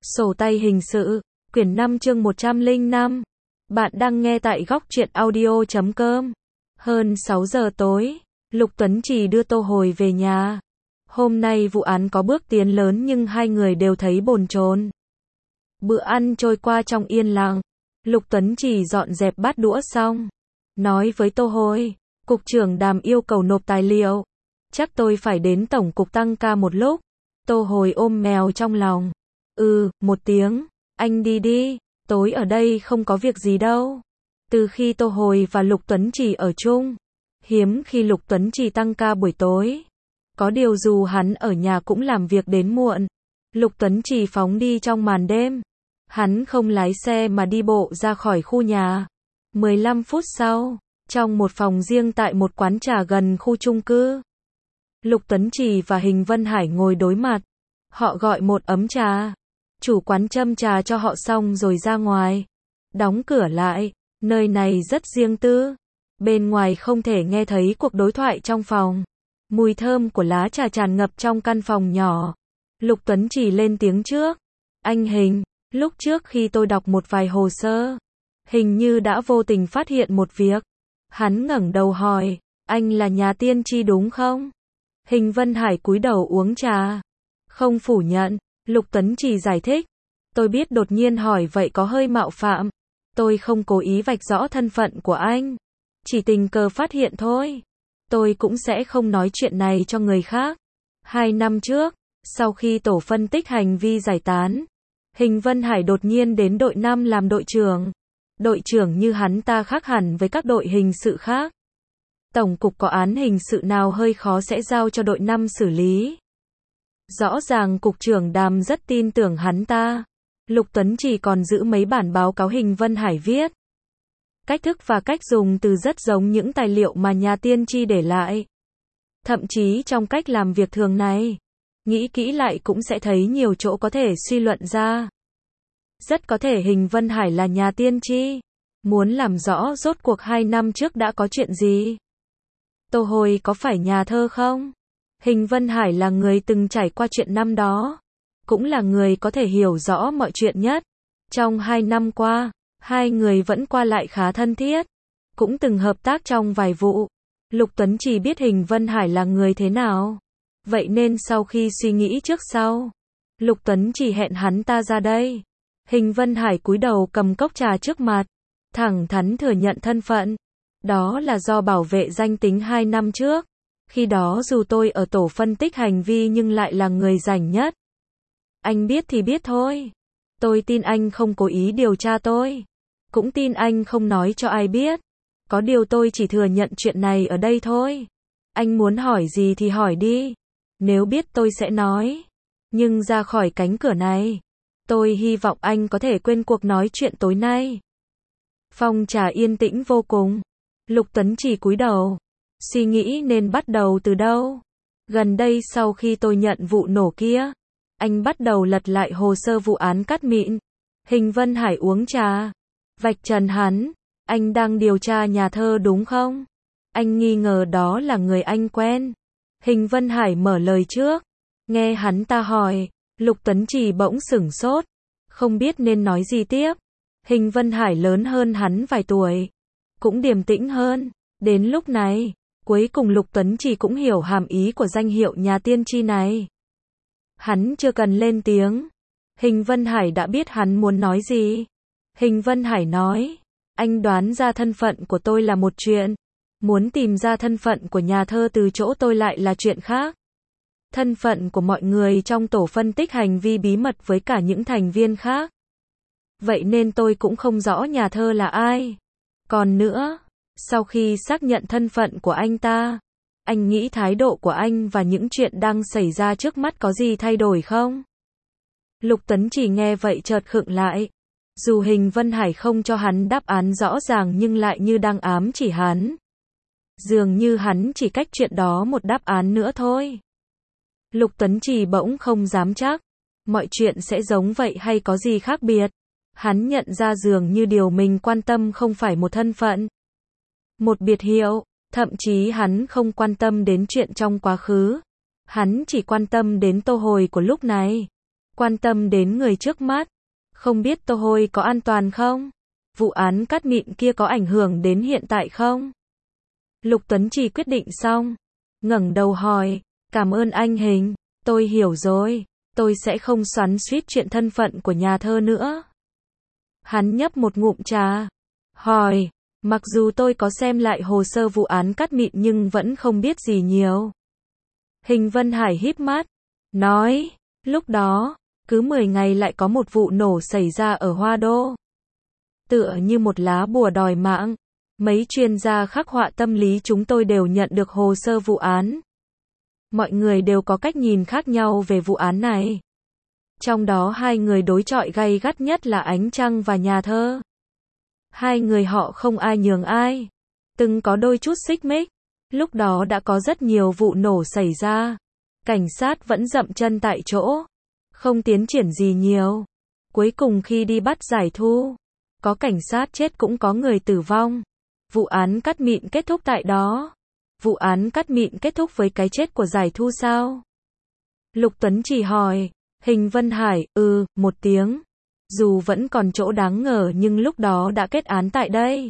Sổ tay hình sự, quyển 5 chương 105. Bạn đang nghe tại góc truyện audio.com. Hơn 6 giờ tối, Lục Tuấn Trì đưa Tô Hồi về nhà. Hôm nay vụ án có bước tiến lớn nhưng hai người đều thấy bồn chồn. Bữa ăn trôi qua trong yên lặng. Lục Tuấn Trì dọn dẹp bát đũa xong, nói với Tô Hồi, cục trưởng Đàm yêu cầu nộp tài liệu. Chắc tôi phải đến tổng cục tăng ca một lúc. Tô Hồi ôm mèo trong lòng. Một tiếng, anh đi đi, tối ở đây không có việc gì đâu. Từ khi Tô Hồi và Lục Tuấn Trì ở chung, hiếm khi Lục Tuấn Trì tăng ca buổi tối. Có điều dù hắn ở nhà cũng làm việc đến muộn. Lục Tuấn Trì phóng đi trong màn đêm. Hắn không lái xe mà đi bộ ra khỏi khu nhà. 15 phút sau, trong một phòng riêng tại một quán trà gần khu chung cư, Lục Tuấn Trì và Hình Vân Hải ngồi đối mặt. Họ gọi một ấm trà. Chủ quán châm trà cho họ xong rồi ra ngoài. Đóng cửa lại. Nơi này rất riêng tư. Bên ngoài không thể nghe thấy cuộc đối thoại trong phòng. Mùi thơm của lá trà tràn ngập trong căn phòng nhỏ. Lục Tuấn Trì lên tiếng trước. Anh Hình, lúc trước khi tôi đọc một vài hồ sơ, hình như đã vô tình phát hiện một việc. Hắn ngẩng đầu hỏi, anh là nhà tiên tri đúng không? Hình Vân Hải cúi đầu uống trà. Không phủ nhận, Lục Tuấn Trì giải thích. Tôi biết đột nhiên hỏi vậy có hơi mạo phạm. Tôi không cố ý vạch rõ thân phận của anh. Chỉ tình cờ phát hiện thôi. Tôi cũng sẽ không nói chuyện này cho người khác. 2 năm trước, sau khi tổ phân tích hành vi giải tán, Hình Vân Hải đột nhiên đến đội 5 làm đội trưởng. Đội trưởng như hắn ta khác hẳn với các đội hình sự khác. Tổng cục có án hình sự nào hơi khó sẽ giao cho đội 5 xử lý. Rõ ràng cục trưởng Đàm rất tin tưởng hắn ta. Lục Tuấn Trì còn giữ mấy bản báo cáo Hình Vân Hải viết. Cách thức và cách dùng từ rất giống những tài liệu mà nhà tiên tri để lại. Thậm chí trong cách làm việc thường này, nghĩ kỹ lại cũng sẽ thấy nhiều chỗ có thể suy luận ra. Rất có thể Hình Vân Hải là nhà tiên tri, muốn làm rõ rốt cuộc 2 năm trước đã có chuyện gì. Tô Hồi có phải nhà thơ không? Hình Vân Hải là người từng trải qua chuyện năm đó, cũng là người có thể hiểu rõ mọi chuyện nhất. Trong 2 năm qua, hai người vẫn qua lại khá thân thiết, cũng từng hợp tác trong vài vụ. Lục Tuấn Trì biết Hình Vân Hải là người thế nào. Vậy nên sau khi suy nghĩ trước sau, Lục Tuấn Trì hẹn hắn ta ra đây. Hình Vân Hải cúi đầu cầm cốc trà trước mặt, thẳng thắn thừa nhận thân phận. Đó là do bảo vệ danh tính 2 năm trước. Khi đó dù tôi ở tổ phân tích hành vi nhưng lại là người rảnh nhất. Anh biết thì biết thôi. Tôi tin anh không cố ý điều tra tôi. Cũng tin anh không nói cho ai biết. Có điều tôi chỉ thừa nhận chuyện này ở đây thôi. Anh muốn hỏi gì thì hỏi đi. Nếu biết tôi sẽ nói. Nhưng ra khỏi cánh cửa này, tôi hy vọng anh có thể quên cuộc nói chuyện tối nay. Phòng trà yên tĩnh vô cùng. Lục Tuấn Trì cúi đầu, suy nghĩ nên bắt đầu từ đâu. Gần đây sau khi tôi nhận vụ nổ kia, anh bắt đầu lật lại hồ sơ vụ án cát mịn. Hình Vân Hải uống trà, vạch trần hắn. Anh đang điều tra nhà thơ đúng không? Anh nghi ngờ đó là người anh quen. Hình Vân Hải mở lời trước. Nghe hắn ta hỏi, Lục Tuấn Trì bỗng sửng sốt, không biết nên nói gì tiếp. Hình Vân Hải lớn hơn hắn vài tuổi, cũng điềm tĩnh hơn. Đến lúc này, cuối cùng Lục Tuấn Trì cũng hiểu hàm ý của danh hiệu nhà tiên tri này. Hắn chưa cần lên tiếng, Hình Vân Hải đã biết hắn muốn nói gì. Hình Vân Hải nói, anh đoán ra thân phận của tôi là một chuyện, muốn tìm ra thân phận của nhà thơ từ chỗ tôi lại là chuyện khác. Thân phận của mọi người trong tổ phân tích hành vi bí mật với cả những thành viên khác. Vậy nên tôi cũng không rõ nhà thơ là ai. Còn nữa, sau khi xác nhận thân phận của anh ta, anh nghĩ thái độ của anh và những chuyện đang xảy ra trước mắt có gì thay đổi không? Lục Tuấn Trì nghe vậy chợt khựng lại. Dù Hình Vân Hải không cho hắn đáp án rõ ràng nhưng lại như đang ám chỉ hắn. Dường như hắn chỉ cách chuyện đó một đáp án nữa thôi. Lục Tuấn Trì bỗng không dám chắc. Mọi chuyện sẽ giống vậy hay có gì khác biệt? Hắn nhận ra dường như điều mình quan tâm không phải một thân phận, một biệt hiệu. Thậm chí hắn không quan tâm đến chuyện trong quá khứ. Hắn chỉ quan tâm đến Tô Hồi của lúc này. quan tâm đến người trước mắt. Không biết Tô Hồi có an toàn không? Vụ án cát mịn kia có ảnh hưởng đến hiện tại không? Lục Tuấn Trì quyết định xong, ngẩng đầu hỏi, cảm ơn anh Hình, tôi hiểu rồi, tôi sẽ không xoắn xuýt chuyện thân phận của nhà thơ nữa. Hắn nhấp một ngụm trà, hỏi, mặc dù tôi có xem lại hồ sơ vụ án cát mịn nhưng vẫn không biết gì nhiều. Hình Vân Hải híp mắt, nói, lúc đó, cứ 10 ngày lại có một vụ nổ xảy ra ở Hoa Đô. Tựa như một lá bùa đòi mạng. Mấy chuyên gia khắc họa tâm lý chúng tôi đều nhận được hồ sơ vụ án. Mọi người đều có cách nhìn khác nhau về vụ án này. Trong đó hai người đối chọi gay gắt nhất là Ánh Trăng và nhà thơ. Hai người họ không ai nhường ai. Từng có đôi chút xích mích. Lúc đó đã có rất nhiều vụ nổ xảy ra. Cảnh sát vẫn dậm chân tại chỗ. Không tiến triển gì nhiều. Cuối cùng khi đi bắt Giải Thu, có cảnh sát chết cũng có người tử vong. Vụ án cát mịn kết thúc tại đó. Vụ án cát mịn kết thúc với cái chết của Giải Thu sao? Lục Tuấn Trì hỏi. Hình Vân Hải, một tiếng. Dù vẫn còn chỗ đáng ngờ nhưng lúc đó đã kết án tại đây.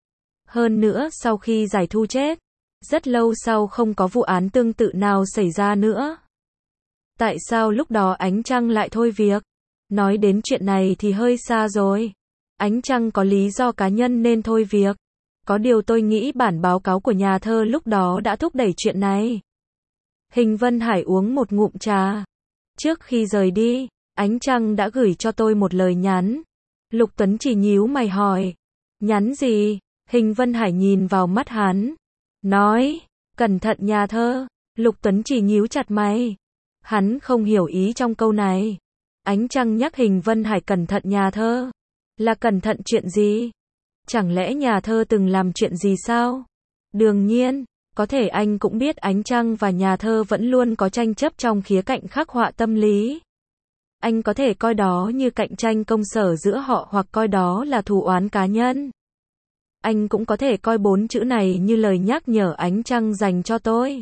Hơn nữa sau khi Giải Thu chết, rất lâu sau không có vụ án tương tự nào xảy ra nữa. Tại sao lúc đó Ánh Trăng lại thôi việc? Nói đến chuyện này thì hơi xa rồi. Ánh Trăng có lý do cá nhân nên thôi việc. Có điều tôi nghĩ bản báo cáo của nhà thơ lúc đó đã thúc đẩy chuyện này. Hình Vân Hải uống một ngụm trà. Trước khi rời đi, Ánh Trăng đã gửi cho tôi một lời nhắn. Lục Tuấn Trì nhíu mày hỏi. Nhắn gì? Hình Vân Hải nhìn vào mắt hắn. Nói, cẩn thận nhà thơ. Lục Tuấn Trì nhíu chặt mày. Hắn không hiểu ý trong câu này. Ánh Trăng nhắc Hình Vân Hải cẩn thận nhà thơ. Là cẩn thận chuyện gì? Chẳng lẽ nhà thơ từng làm chuyện gì sao? Đương nhiên, có thể anh cũng biết Ánh Trăng và nhà thơ vẫn luôn có tranh chấp trong khía cạnh khắc họa tâm lý. Anh có thể coi đó như cạnh tranh công sở giữa họ hoặc coi đó là thù oán cá nhân. Anh cũng có thể coi 4 chữ này như lời nhắc nhở Ánh Trăng dành cho tôi.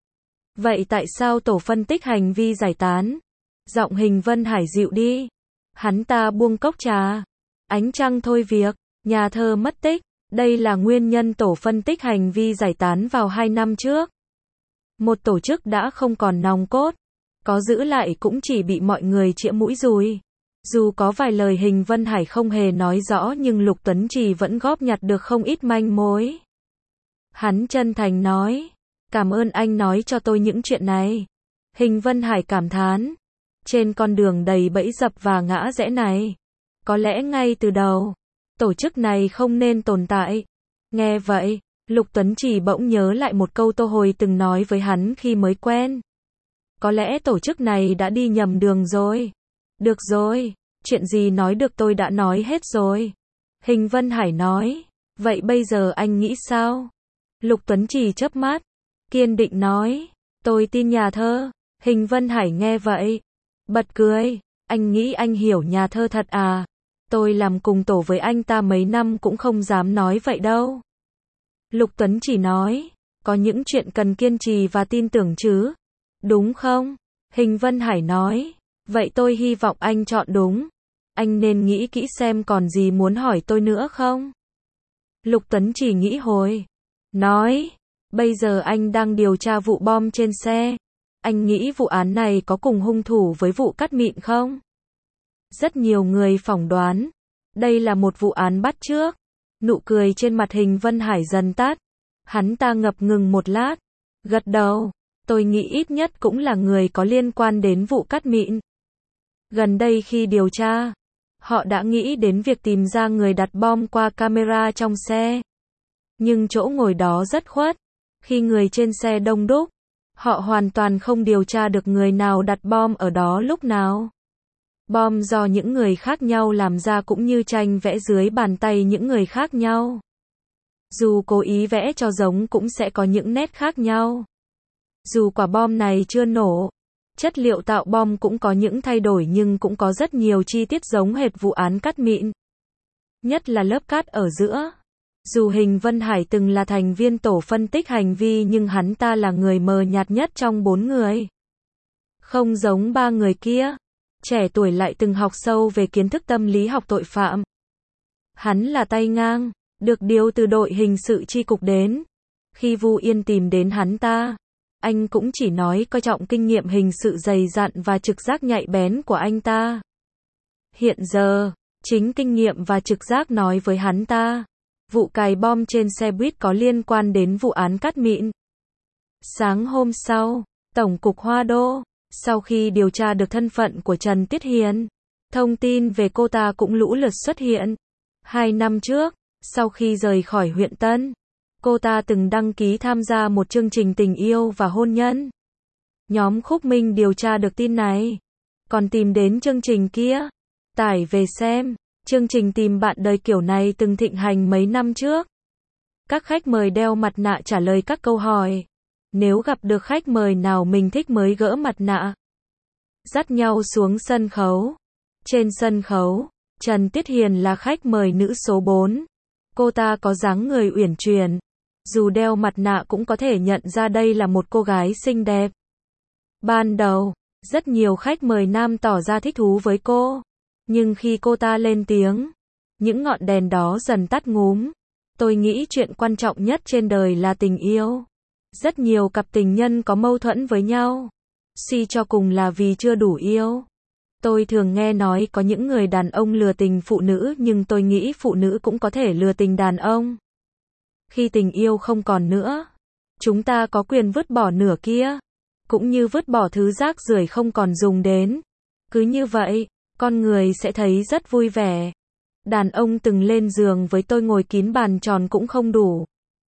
Vậy tại sao tổ phân tích hành vi giải tán? Giọng Hình Vân Hải dịu đi. Hắn ta buông cốc trà. Ánh Trăng thôi việc, nhà thơ mất tích. Đây là nguyên nhân tổ phân tích hành vi giải tán vào 2 năm trước. Một tổ chức đã không còn nòng cốt. Có giữ lại cũng chỉ bị mọi người chĩa mũi dùi. Dù có vài lời Hình Vân Hải không hề nói rõ nhưng Lục Tuấn Trì vẫn góp nhặt được không ít manh mối. Hắn chân thành nói. Cảm ơn anh nói cho tôi những chuyện này. Hình Vân Hải cảm thán. Trên con đường đầy bẫy dập và ngã rẽ này, có lẽ ngay từ đầu, tổ chức này không nên tồn tại. Nghe vậy, Lục Tuấn Trì bỗng nhớ lại một câu Tô Hồi từng nói với hắn khi mới quen. Có lẽ tổ chức này đã đi nhầm đường rồi. Được rồi, chuyện gì nói được tôi đã nói hết rồi. Hình Vân Hải nói. Vậy bây giờ anh nghĩ sao? Lục Tuấn Trì chớp mắt, kiên định nói. Tôi tin nhà thơ. Hình Vân Hải nghe vậy, bật cười. Anh nghĩ anh hiểu nhà thơ thật à? Tôi làm cùng tổ với anh ta mấy năm cũng không dám nói vậy đâu. Lục Tuấn Trì nói. Có những chuyện cần kiên trì và tin tưởng chứ. Đúng không? Hình Vân Hải nói. Vậy tôi hy vọng anh chọn đúng. Anh nên nghĩ kỹ xem còn gì muốn hỏi tôi nữa không? Lục Tuấn Trì nghĩ hồi. Nói. Bây giờ anh đang điều tra vụ bom trên xe. Anh nghĩ vụ án này có cùng hung thủ với vụ cát mịn không? Rất nhiều người phỏng đoán. Đây là một vụ án bắt chước. Nụ cười trên mặt Hình Vân Hải dần tắt. Hắn ta ngập ngừng một lát. Gật đầu. Tôi nghĩ ít nhất cũng là người có liên quan đến vụ cát mịn. Gần đây khi điều tra, họ đã nghĩ đến việc tìm ra người đặt bom qua camera trong xe. Nhưng chỗ ngồi đó rất khuất. Khi người trên xe đông đúc, họ hoàn toàn không điều tra được người nào đặt bom ở đó lúc nào. Bom do những người khác nhau làm ra cũng như tranh vẽ dưới bàn tay những người khác nhau. Dù cố ý vẽ cho giống cũng sẽ có những nét khác nhau. Dù quả bom này chưa nổ, chất liệu tạo bom cũng có những thay đổi nhưng cũng có rất nhiều chi tiết giống hệt vụ án cát mịn. Nhất là lớp cát ở giữa. Dù Hình Vân Hải từng là thành viên tổ phân tích hành vi nhưng hắn ta là người mờ nhạt nhất trong 4 người. Không giống 3 người kia. trẻ tuổi lại từng học sâu về kiến thức tâm lý học tội phạm. Hắn là tay ngang, được điều từ đội hình sự chi cục đến. Khi Vu Yên tìm đến hắn ta, anh cũng chỉ nói coi trọng kinh nghiệm hình sự dày dặn và trực giác nhạy bén của anh ta. Hiện giờ, chính kinh nghiệm và trực giác nói với hắn ta, vụ cài bom trên xe buýt có liên quan đến vụ án Cát Mịn. Sáng hôm sau, Tổng cục Hoa Đô, sau khi điều tra được thân phận của Trần Tiết Hiền, thông tin về cô ta cũng lũ lượt xuất hiện. 2 năm trước, sau khi rời khỏi huyện Tân, cô ta từng đăng ký tham gia một chương trình tình yêu và hôn nhân. Nhóm Khúc Minh điều tra được tin này, còn tìm đến chương trình kia, tải về xem. Chương trình tìm bạn đời kiểu này từng thịnh hành mấy năm trước. Các khách mời đeo mặt nạ trả lời các câu hỏi. Nếu gặp được khách mời nào mình thích mới gỡ mặt nạ, dắt nhau xuống sân khấu. Trên sân khấu, Trần Tiết Hiền là khách mời nữ số 4. Cô ta có dáng người uyển chuyển, dù đeo mặt nạ cũng có thể nhận ra đây là một cô gái xinh đẹp. Ban đầu, rất nhiều khách mời nam tỏ ra thích thú với cô, nhưng khi cô ta lên tiếng, những ngọn đèn đó dần tắt ngúm. Tôi nghĩ chuyện quan trọng nhất trên đời là tình yêu. Rất nhiều cặp tình nhân có mâu thuẫn với nhau, suy cho cùng là vì chưa đủ yêu. Tôi thường nghe nói có những người đàn ông lừa tình phụ nữ, nhưng tôi nghĩ phụ nữ cũng có thể lừa tình đàn ông. Khi tình yêu không còn nữa, chúng ta có quyền vứt bỏ nửa kia, cũng như vứt bỏ thứ rác rưởi không còn dùng đến. Cứ như vậy, con người sẽ thấy rất vui vẻ. Đàn ông từng lên giường với tôi ngồi kín bàn tròn cũng không đủ.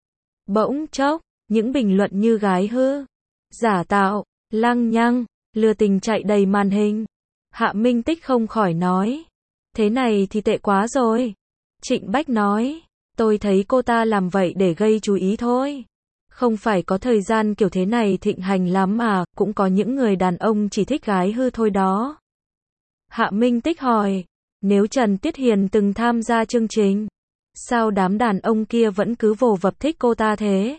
Bỗng chốc, những bình luận như gái hư, giả tạo, lăng nhăng, lừa tình chạy đầy màn hình. Hạ Minh Tích không khỏi nói, thế này thì tệ quá rồi. Trịnh Bách nói, tôi thấy cô ta làm vậy để gây chú ý thôi. Không phải có thời gian kiểu thế này thịnh hành lắm à, cũng có những người đàn ông chỉ thích gái hư thôi đó. Hạ Minh Tích hỏi, nếu Trần Tiết Hiền từng tham gia chương trình, sao đám đàn ông kia vẫn cứ vồ vập thích cô ta thế?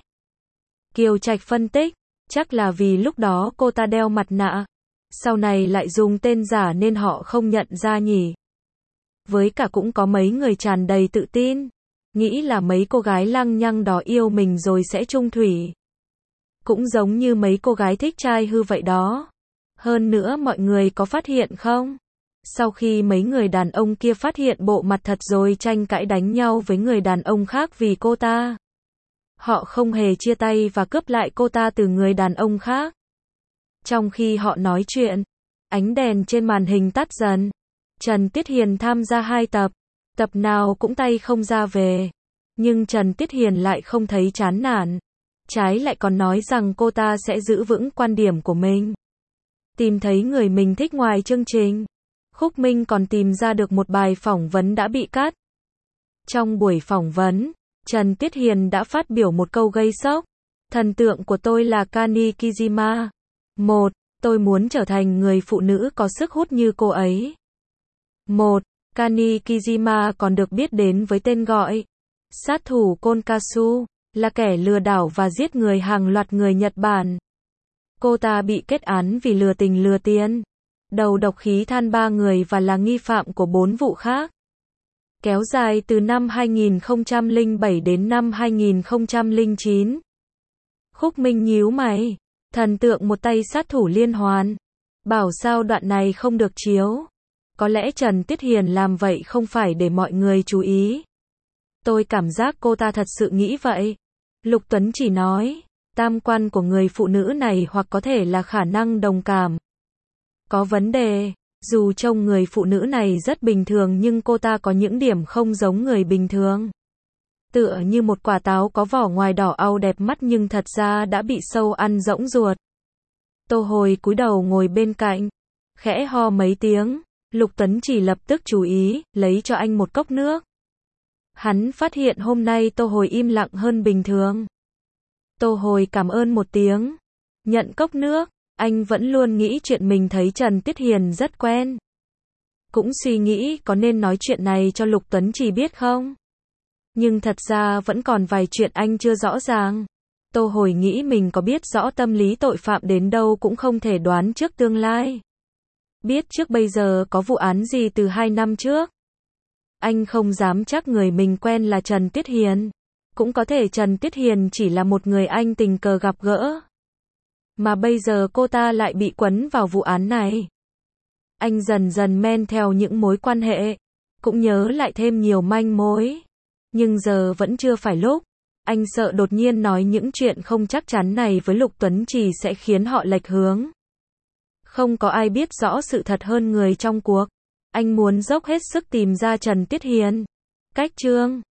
Kiều Trạch phân tích, chắc là vì lúc đó cô ta đeo mặt nạ, sau này lại dùng tên giả nên họ không nhận ra nhỉ. Với cả cũng có mấy người tràn đầy tự tin, nghĩ là mấy cô gái lăng nhăng đó yêu mình rồi sẽ chung thủy. Cũng giống như mấy cô gái thích trai hư vậy đó. Hơn nữa mọi người có phát hiện không? Sau khi mấy người đàn ông kia phát hiện bộ mặt thật rồi tranh cãi đánh nhau với người đàn ông khác vì cô ta, họ không hề chia tay và cướp lại cô ta từ người đàn ông khác. Trong khi họ nói chuyện, ánh đèn trên màn hình tắt dần. Trần Tiết Hiền tham gia 2 tập, tập nào cũng tay không ra về. Nhưng Trần Tiết Hiền lại không thấy chán nản, trái lại còn nói rằng cô ta sẽ giữ vững quan điểm của mình, tìm thấy người mình thích ngoài chương trình. Khúc Minh còn tìm ra được một bài phỏng vấn đã bị cắt. Trong buổi phỏng vấn, Trần Tiết Hiền đã phát biểu một câu gây sốc. Thần tượng của tôi là Kani Kizima. 1. Tôi muốn trở thành người phụ nữ có sức hút như cô ấy. 1. Kani Kizima còn được biết đến với tên gọi sát thủ Konkasu, là kẻ lừa đảo và giết người hàng loạt người Nhật Bản. Cô ta bị kết án vì lừa tình lừa tiền, đầu độc khí than 3 người và là nghi phạm của 4 vụ khác. Kéo dài từ năm 2007 đến năm 2009. Khúc Minh nhíu mày, thần tượng một tay sát thủ liên hoàn. Bảo sao đoạn này không được chiếu. Có lẽ Trần Tiết Hiền làm vậy không phải để mọi người chú ý. Tôi cảm giác cô ta thật sự nghĩ vậy. Lục Tuấn chỉ nói, tam quan của người phụ nữ này hoặc có thể là khả năng đồng cảm có vấn đề. Dù trông người phụ nữ này rất bình thường nhưng cô ta có những điểm không giống người bình thường. Tựa như một quả táo có vỏ ngoài đỏ au đẹp mắt nhưng thật ra đã bị sâu ăn rỗng ruột. Tô Hồi cúi đầu ngồi bên cạnh, khẽ ho mấy tiếng. Lục Tuấn chỉ lập tức chú ý, lấy cho anh một cốc nước. Hắn phát hiện hôm nay Tô Hồi im lặng hơn bình thường. Tô Hồi cảm ơn một tiếng, nhận cốc nước. Anh vẫn luôn nghĩ chuyện mình thấy Trần Tiết Hiền rất quen. Cũng suy nghĩ có nên nói chuyện này cho Lục Tuấn Chỉ biết không? Nhưng thật ra vẫn còn vài chuyện anh chưa rõ ràng. Tô Hồi nghĩ mình có biết rõ tâm lý tội phạm đến đâu cũng không thể đoán trước tương lai. Biết trước bây giờ có vụ án gì từ 2 năm trước. Anh không dám chắc người mình quen là Trần Tuyết Hiền. Cũng có thể Trần Tuyết Hiền chỉ là một người anh tình cờ gặp gỡ. Mà bây giờ cô ta lại bị quấn vào vụ án này. Anh dần dần men theo những mối quan hệ. Cũng nhớ lại thêm nhiều manh mối. Nhưng giờ vẫn chưa phải lúc. Anh sợ đột nhiên nói những chuyện không chắc chắn này với Lục Tuấn Trì sẽ khiến họ lệch hướng. Không có ai biết rõ sự thật hơn người trong cuộc. Anh muốn dốc hết sức tìm ra Trần Tuyết Hiền. Cách chương